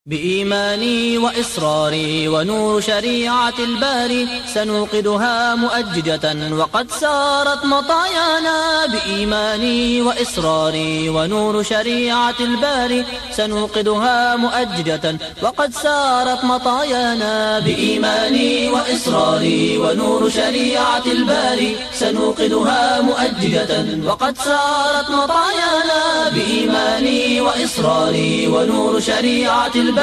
بإيماني وإصراري ونور شريعة الباري سنوقدها مؤججة وقد سارت مطايانا. بإيماني وإصراري ونور شريعة الباري سنوقدها مؤججة وقد سارت مطايانا. بإيماني وإصراري ونور شريعة الباري سنوقدها مؤججة وقد سارت مطايانا. بإيماني وإصراري ونور شريعة الباري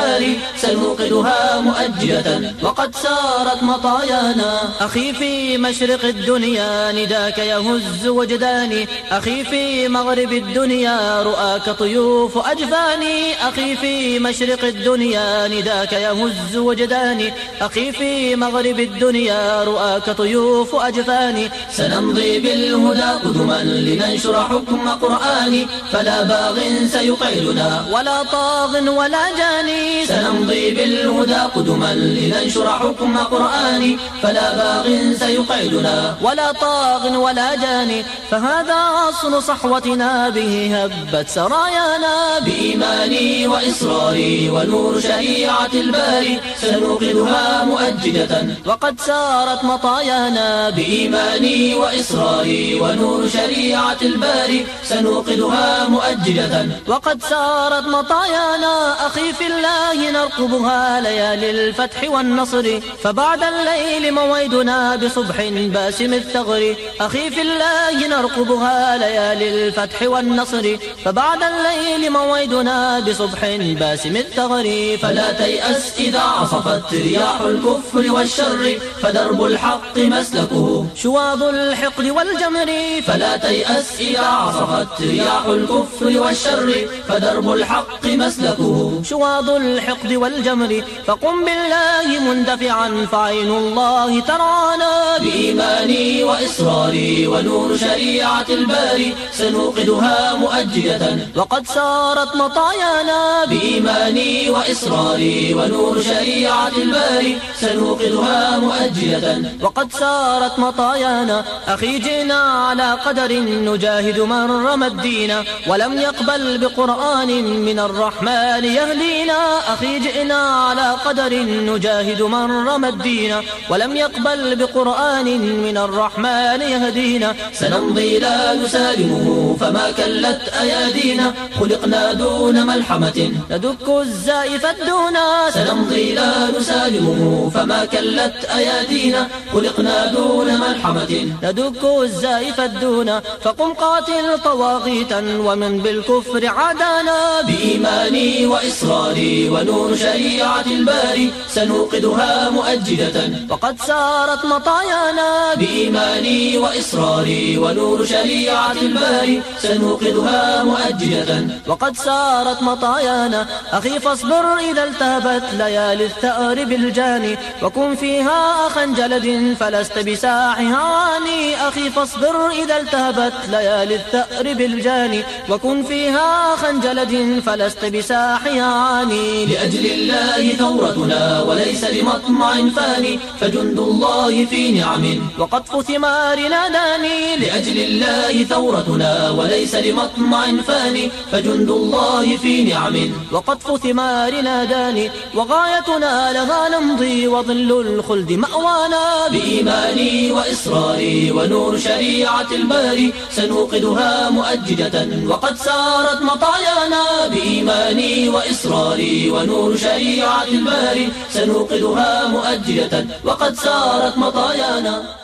سنوقدها مؤجلة وقد سارت مطايانا. أخي في مشرق الدنيا نداك يهز وجداني، أخي في مغرب الدنيا رؤاك طيوف أجفاني. أخي في مشرق الدنيا نداك يهز وجداني، أخي في مغرب الدنيا رؤاك طيوف أجفاني. سنمضي بالهدى قدما لننشر حكم قرآني، فلا باغ سيقعدنا ولا طاغ ولا جاني. سنمضي بالهدى قدما لننشر حكم قرآني، فلا باغ سيقعدنا ولا طاغ ولا جاني. فهذا أصل صحوتنا به هبت سرايانا. بإيماني وإصراري ونور شريعة الباري سنوقدها مؤجلة وقد سارت مطايانا. بإيماني وإصراري ونور شريعة الباري سنوقدها مؤجلة وقد سارت مطايانا. أخي في الله نرقبها ليالي الفتح والنصر، فبعد الليل موعدنا بصبح باسم الثغر. أخي في الله نرقبها ليالي الفتح والنصر، فبعد الليل موعدنا بصبح باسم الثغر. فلا تيأس إذا عصفت رياح الكفر والشر، فدرب الحق مسلكه شواظ الحقد والجمر. فلا تيأس إذا عصفت رياح الكفر والشر، فدرب الحق مسلكه شواظ الحقد والجمر. فقم بالله مندفعا فعين الله ترانا. بإيماني وإصراري ونور شريعة الباري سنوقدها مؤجلة وقد سارت مطايانا. بإيماني وإصراري ونور شريعة الباري سنوقدها مؤجلة وقد سارت مطايانا. أخي جئنا على قدر نجاهد من رمى الدين ولم يقبل بقرآن من الرحمن يهدينا. أخي جئنا على قدر نجاهد من رمى الدين ولم يقبل بقرآن من الرحمن يهدينا. سنمضي لا نسالمه فما كلت أيادينا، خلقنا دون ملحمة ندك الزائف الدونا. سنمضي لا نسالمه فما كلت أيادينا، خلقنا دون ملحمة ندك الزائف الدونا. فقم قاتل طواغيتا ومن بالكفر عادانا. بإيماني وإصراري ونور شريعة الباري سنوقدها مؤجلة وقد سارت مطايانا. بإيماني وإصراري ونور شريعة الباري سنوقدها مؤجلة وقد سارت مطايانا. أخي فاصبر إذا التهبت ليالي الثأر بالجاني، وكن فيها أخا جلد فلست بساحها عاني. أخي فاصبر إذا التهبت ليالي الثأر بالجاني، وكن فيها أخا جلد فلست بساحها عاني. لأجل الله ثورتنا وليس لمطمع فاني، فجند الله في نعم وقطف ثمارنا داني. لأجل الله ثورتنا وليس لمطمع فاني، فجند الله في نعم وقطف ثمارنا داني. وغايتنا لها نمضي وظل الخلد مأوانا. بإيماني وإصراري ونور شريعة الباري سنوقدها مؤججة وقد سارت مطايانا. بإيماني وإصراري ونور شريعة الباري سنوقدها مؤجلة وقد سارت مطايانا.